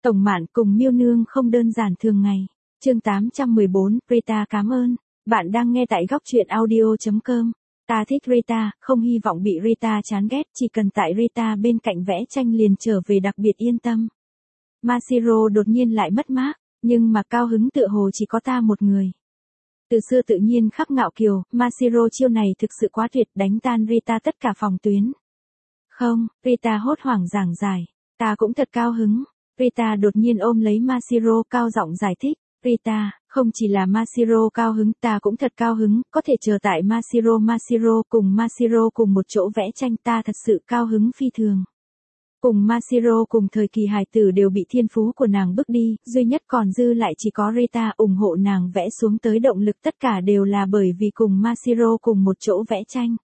Tổng Mạn cùng Miêu Nương không đơn giản thường ngày. Chương 814, Rita cảm ơn. Bạn đang nghe tại góc truyện audio.com. Ta thích Rita, không hy vọng bị Rita chán ghét, chỉ cần tại Rita bên cạnh vẽ tranh liền trở về đặc biệt yên tâm. Mashiro đột nhiên lại mất mát, nhưng mà cao hứng tựa hồ chỉ có ta một người. Từ xưa tự nhiên khắp ngạo kiều, Mashiro chiêu này thực sự quá tuyệt, đánh tan Rita tất cả phòng tuyến. Không, Rita hốt hoảng giảng giải. Ta cũng thật cao hứng. Rita đột nhiên ôm lấy Mashiro cao giọng giải thích. Rita, không chỉ là Mashiro cao hứng, ta cũng thật cao hứng, có thể chờ tại Mashiro cùng một chỗ vẽ tranh, ta thật sự cao hứng phi thường. Cùng Mashiro cùng thời kỳ hài tử đều bị thiên phú của nàng bước đi, duy nhất còn dư lại chỉ có Rita ủng hộ nàng vẽ xuống tới động lực, tất cả đều là bởi vì cùng Mashiro cùng một chỗ vẽ tranh.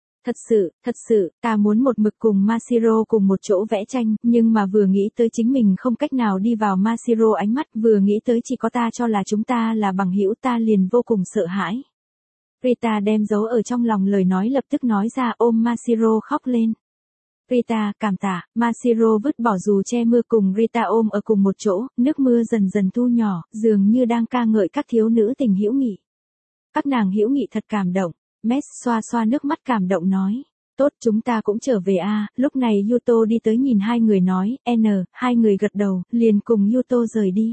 Thật sự, ta muốn một mực cùng Mashiro cùng một chỗ vẽ tranh, nhưng mà vừa nghĩ tới chính mình không cách nào đi vào Mashiro ánh mắt, vừa nghĩ tới chỉ có ta cho là chúng ta là bằng hữu, ta liền vô cùng sợ hãi. Rita đem giấu ở trong lòng lời nói lập tức nói ra, ôm Mashiro khóc lên. Rita, cảm tạ. Mashiro vứt bỏ dù che mưa cùng Rita ôm ở cùng một chỗ, nước mưa dần dần thu nhỏ, dường như đang ca ngợi các thiếu nữ tình hữu nghị. Các nàng hữu nghị thật cảm động. Mes xoa xoa nước mắt cảm động nói. Tốt, chúng ta cũng trở về a. Lúc này Yuto đi tới nhìn hai người nói, hai người gật đầu, liền cùng Yuto rời đi.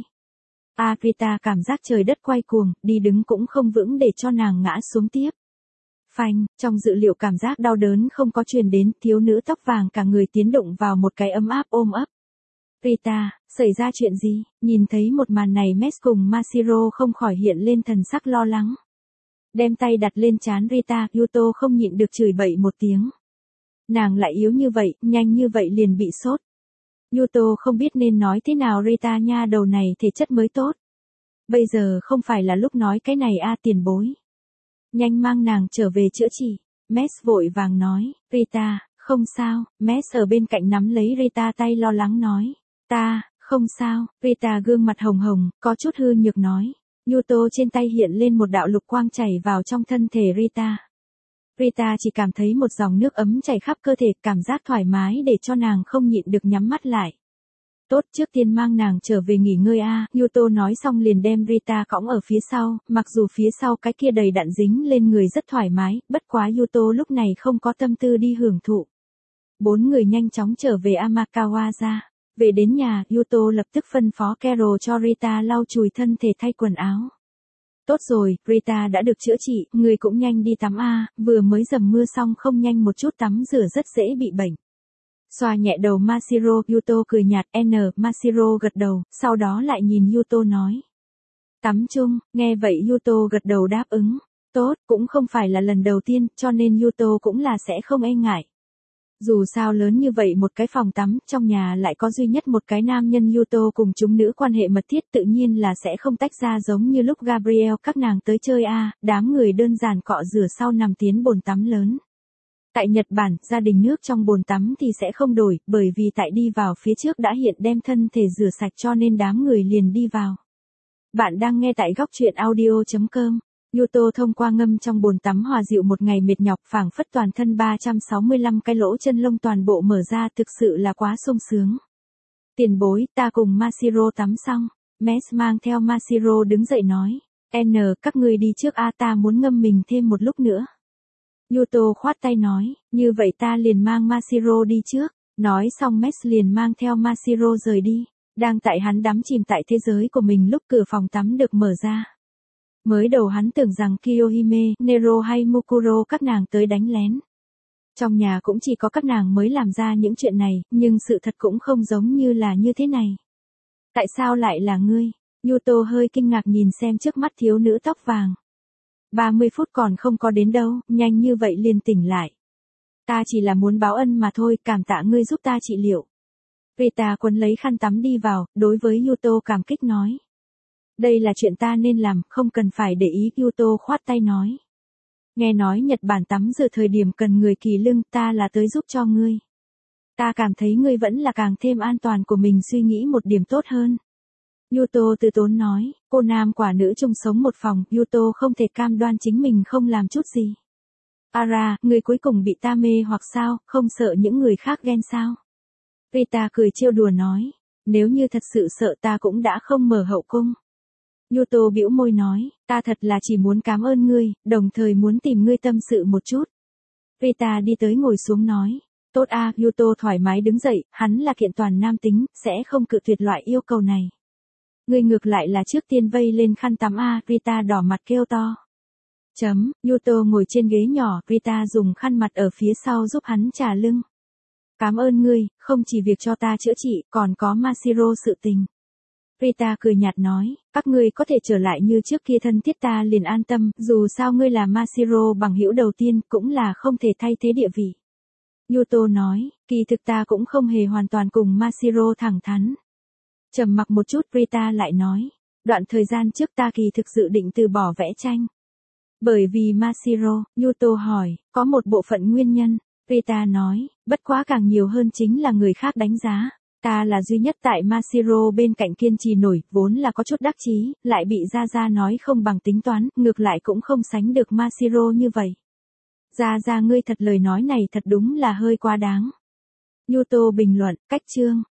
Rita cảm giác trời đất quay cuồng, đi đứng cũng không vững để cho nàng ngã xuống tiếp. Phanh, trong dự liệu cảm giác đau đớn không có truyền đến, thiếu nữ tóc vàng cả người tiến đụng vào một cái ấm áp ôm ấp. Rita, xảy ra chuyện gì? Nhìn thấy một màn này Mes cùng Mashiro không khỏi hiện lên thần sắc lo lắng. Đem tay đặt lên trán Rita, Yuto không nhịn được chửi bậy một tiếng. Nàng lại yếu như vậy, nhanh như vậy liền bị sốt. Yuto không biết nên nói thế nào, Rita nha đầu này thể chất mới tốt. Bây giờ không phải là lúc nói cái này tiền bối. Nhanh mang nàng trở về chữa trị. Mes vội vàng nói, Rita, không sao. Mes ở bên cạnh nắm lấy Rita tay lo lắng nói, ta, không sao. Rita gương mặt hồng hồng, có chút hư nhược nói. Yuto trên tay hiện lên một đạo lục quang chảy vào trong thân thể Rita. Rita chỉ cảm thấy một dòng nước ấm chảy khắp cơ thể, cảm giác thoải mái để cho nàng không nhịn được nhắm mắt lại. Tốt, trước tiên mang nàng trở về nghỉ ngơi Yuto nói xong liền đem Rita cõng ở phía sau, mặc dù phía sau cái kia đầy đặn dính lên người rất thoải mái, bất quá Yuto lúc này không có tâm tư đi hưởng thụ. Bốn người nhanh chóng trở về Amakawa ra. Về đến nhà, Yuto lập tức phân phó Carol cho Rita lau chùi thân thể thay quần áo. Tốt rồi, Rita đã được chữa trị, người cũng nhanh đi tắm vừa mới dầm mưa xong không nhanh một chút tắm rửa rất dễ bị bệnh. Xoa nhẹ đầu Mashiro, Yuto cười nhạt, Mashiro gật đầu, sau đó lại nhìn Yuto nói. Tắm chung, nghe vậy Yuto gật đầu đáp ứng. Tốt, cũng không phải là lần đầu tiên, cho nên Yuto cũng là sẽ không e ngại. Dù sao lớn như vậy một cái phòng tắm, trong nhà lại có duy nhất một cái nam nhân, Yuto cùng chúng nữ quan hệ mật thiết tự nhiên là sẽ không tách ra giống như lúc Gabriel các nàng tới chơi đám người đơn giản cọ rửa sau nằm tiến bồn tắm lớn. Tại Nhật Bản, gia đình nước trong bồn tắm thì sẽ không đổi, bởi vì tại đi vào phía trước đã hiện đem thân thể rửa sạch cho nên đám người liền đi vào. Bạn đang nghe tại góc truyện audio.com. Yuto thông qua ngâm trong bồn tắm hòa dịu một ngày mệt nhọc, phảng phất toàn thân 365 cái lỗ chân lông toàn bộ mở ra, thực sự là quá sung sướng. Tiền bối, ta cùng Mashiro tắm xong. Mes mang theo Mashiro đứng dậy nói. Các ngươi đi trước ta muốn ngâm mình thêm một lúc nữa. Yuto khoát tay nói, như vậy ta liền mang Mashiro đi trước. Nói xong Mes liền mang theo Mashiro rời đi. Đang tại hắn đắm chìm tại thế giới của mình lúc cửa phòng tắm được mở ra. Mới đầu hắn tưởng rằng Kiyohime, Nero hay Mukuro các nàng tới đánh lén. Trong nhà cũng chỉ có các nàng mới làm ra những chuyện này, nhưng sự thật cũng không giống như là như thế này. Tại sao lại là ngươi? Yuto hơi kinh ngạc nhìn xem trước mắt thiếu nữ tóc vàng. 30 phút còn không có đến đâu, nhanh như vậy liền tỉnh lại. Ta chỉ là muốn báo ân mà thôi, cảm tạ ngươi giúp ta trị liệu. Rita quấn lấy khăn tắm đi vào, đối với Yuto cảm kích nói. Đây là chuyện ta nên làm, không cần phải để ý, Yuto khoát tay nói. Nghe nói Nhật Bản tắm rửa thời điểm cần người kỳ lưng, ta là tới giúp cho ngươi. Ta cảm thấy ngươi vẫn là càng thêm an toàn của mình, suy nghĩ một điểm tốt hơn. Yuto từ tốn nói, cô nam quả nữ chung sống một phòng, Yuto không thể cam đoan chính mình không làm chút gì. Ngươi cuối cùng bị ta mê hoặc sao, không sợ những người khác ghen sao? Rita cười trêu đùa nói, Nếu như thật sự sợ ta cũng đã không mở hậu cung. Yuto bĩu môi nói, ta thật là chỉ muốn cảm ơn ngươi, đồng thời muốn tìm ngươi tâm sự một chút. Rita đi tới ngồi xuống nói, tốt a, Yuto thoải mái đứng dậy, hắn là kiện toàn nam tính, sẽ không cự tuyệt loại yêu cầu này. Ngươi ngược lại là trước tiên vây lên khăn tắm a, Rita đỏ mặt kêu to. Yuto ngồi trên ghế nhỏ, Rita dùng khăn mặt ở phía sau giúp hắn trà lưng. Cảm ơn ngươi, không chỉ việc cho ta chữa trị, còn có Mashiro sự tình. Rita cười nhạt nói, các ngươi có thể trở lại như trước kia thân thiết ta liền an tâm, dù sao ngươi là Mashiro bằng hữu đầu tiên, cũng là không thể thay thế địa vị. Yuto nói, kỳ thực ta cũng không hề hoàn toàn cùng Mashiro thẳng thắn. Trầm mặc một chút, Rita lại nói, đoạn thời gian trước ta kỳ thực dự định từ bỏ vẽ tranh. Bởi vì Mashiro, Yuto hỏi, có một bộ phận nguyên nhân. Rita nói, bất quá càng nhiều hơn chính là người khác đánh giá. Ta là duy nhất tại Mashiro bên cạnh kiên trì nổi, vốn là có chút đắc chí, lại bị Gia nói không bằng tính toán, ngược lại cũng không sánh được Mashiro như vậy. Gia ngươi thật lời nói này thật đúng là hơi quá đáng. Yuto bình luận, cách chương.